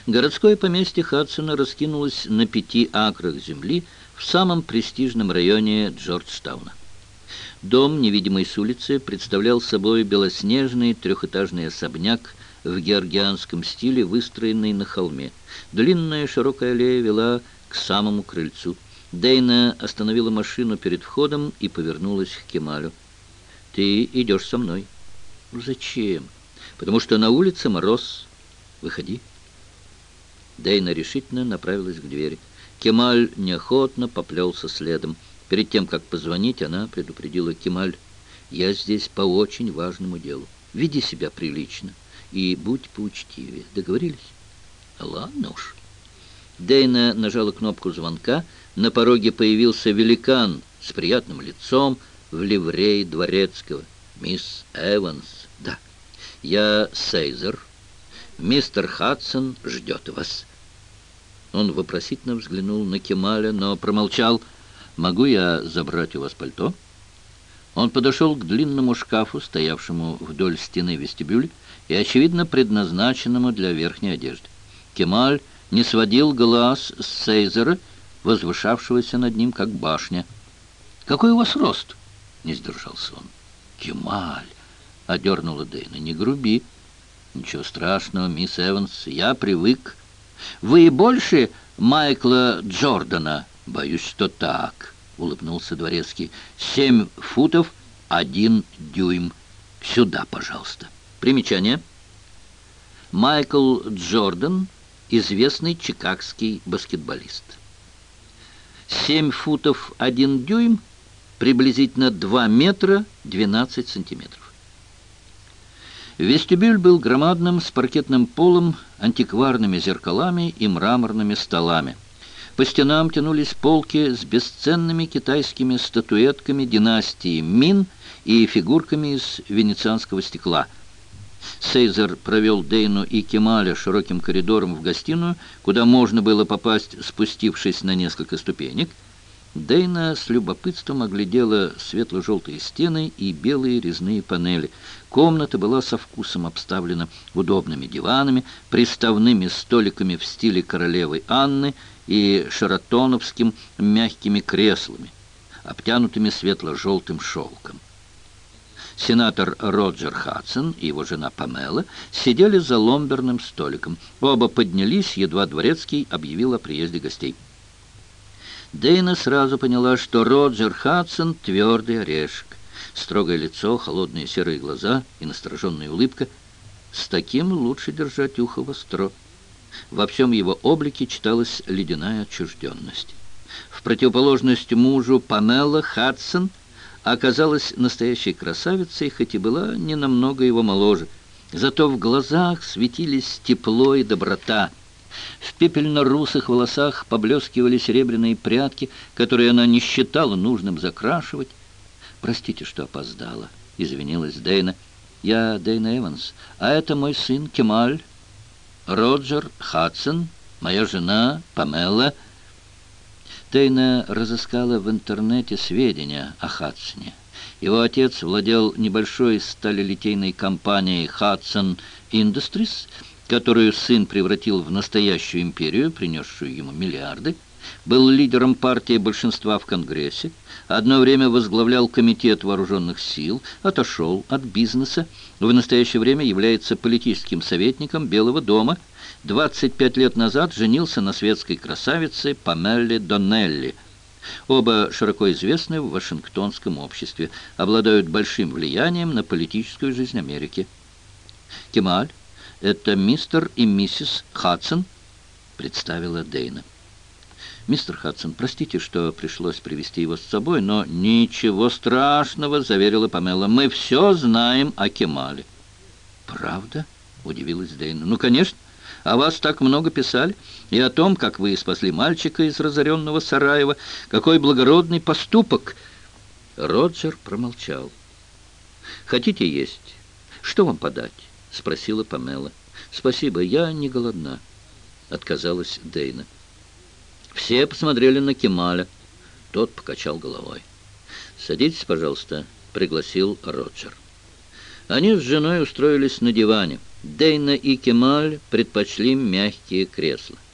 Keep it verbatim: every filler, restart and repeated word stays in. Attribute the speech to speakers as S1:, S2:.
S1: Городское поместье Хадсона раскинулось на пяти акрах земли в самом престижном районе Джорджтауна. Дом, невидимый с улицы, представлял собой белоснежный трехэтажный особняк в георгианском стиле, выстроенный на холме. Длинная широкая аллея вела к самому крыльцу. Дейна остановила машину перед входом и повернулась к Кемалю. «Ты идешь со мной». «Ну, зачем?» «Потому что на улице мороз. Выходи». Дейна решительно направилась к двери. Кемаль неохотно поплелся следом. Перед тем, как позвонить, она предупредила: «Кемаль, я здесь по очень важному делу. Веди себя прилично и будь поучтивее. Договорились?» «Ладно уж». Дейна нажала кнопку звонка. На пороге появился великан с приятным лицом в ливрее дворецкого. «Мисс Эванс». «Да, я Сейзер. Мистер Хадсон ждет вас». Он вопросительно взглянул на Кемаля, но промолчал. «Могу я забрать у вас пальто?» Он подошел к длинному шкафу, стоявшему вдоль стены вестибюля и, очевидно, предназначенному для верхней одежды. Кемаль не сводил глаз с Сейзера, возвышавшегося над ним, как башня. «Какой у вас рост?» — не сдержался он. «Кемаль!» — одернула Дейна. «Не груби». «Ничего страшного, мисс Эванс, я привык». «Вы больше Майкла Джордана?» «Боюсь, что так», — улыбнулся дворецкий. «Семь футов, один дюйм. Сюда, пожалуйста». Примечание. Майкл Джордан — известный чикагский баскетболист. Семь футов, один дюйм, приблизительно два метра двенадцать сантиметров. Вестибюль был громадным, с паркетным полом, антикварными зеркалами и мраморными столами. По стенам тянулись полки с бесценными китайскими статуэтками династии Мин и фигурками из венецианского стекла. Сейзер провел Дейну и Кемаля широким коридором в гостиную, куда можно было попасть, спустившись на несколько ступенек. Дейна с любопытством оглядела светло-желтые стены и белые резные панели. Комната была со вкусом обставлена удобными диванами, приставными столиками в стиле королевы Анны и шератоновским мягкими креслами, обтянутыми светло-желтым шелком. Сенатор Роджер Хадсон и его жена Памела сидели за ломберным столиком. Оба поднялись, едва дворецкий объявил о приезде гостей. Дейна сразу поняла, что Роджер Хадсон — твердый орешек. Строгое лицо, холодные серые глаза и настороженная улыбка. С таким лучше держать ухо востро. Во всем его облике читалась ледяная отчужденность. В противоположность мужу Памела Хадсон оказалась настоящей красавицей, хоть и была не намного его моложе. Зато в глазах светились тепло и доброта. В пепельно-русых волосах поблескивали серебряные прядки, которые она не считала нужным закрашивать. «Простите, что опоздала», — извинилась Дейна. «Я Дейна Эванс, а это мой сын Кемаль, Роджер Хадсон, моя жена Памела». Дейна разыскала в интернете сведения о Хадсоне. Его отец владел небольшой сталелитейной компанией «Хадсон Industries», которую сын превратил в настоящую империю, принесшую ему миллиарды, был лидером партии большинства в Конгрессе, одно время возглавлял комитет вооруженных сил, отошел от бизнеса, в настоящее время является политическим советником Белого дома, двадцать пять лет назад женился на светской красавице Памеле Доннелли. Оба широко известны в вашингтонском обществе, обладают большим влиянием на политическую жизнь Америки. «Кемаль, это мистер и миссис Хадсон», — представила Дейна. «Мистер Хадсон, простите, что пришлось привезти его с собой, но ничего страшного», — заверила Памела. «Мы все знаем о Кемале». «Правда?» — удивилась Дейна. «Ну, конечно. О вас так много писали. И о том, как вы спасли мальчика из разоренного Сараева. Какой благородный поступок!» Роджер промолчал. «Хотите есть? Что вам подать?» — спросила Памела. «Спасибо, я не голодна», — отказалась Дейна. Все посмотрели на Кемаля. Тот покачал головой. «Садитесь, пожалуйста», — пригласил Роджер. Они с женой устроились на диване. Дейна и Кемаль предпочли мягкие кресла.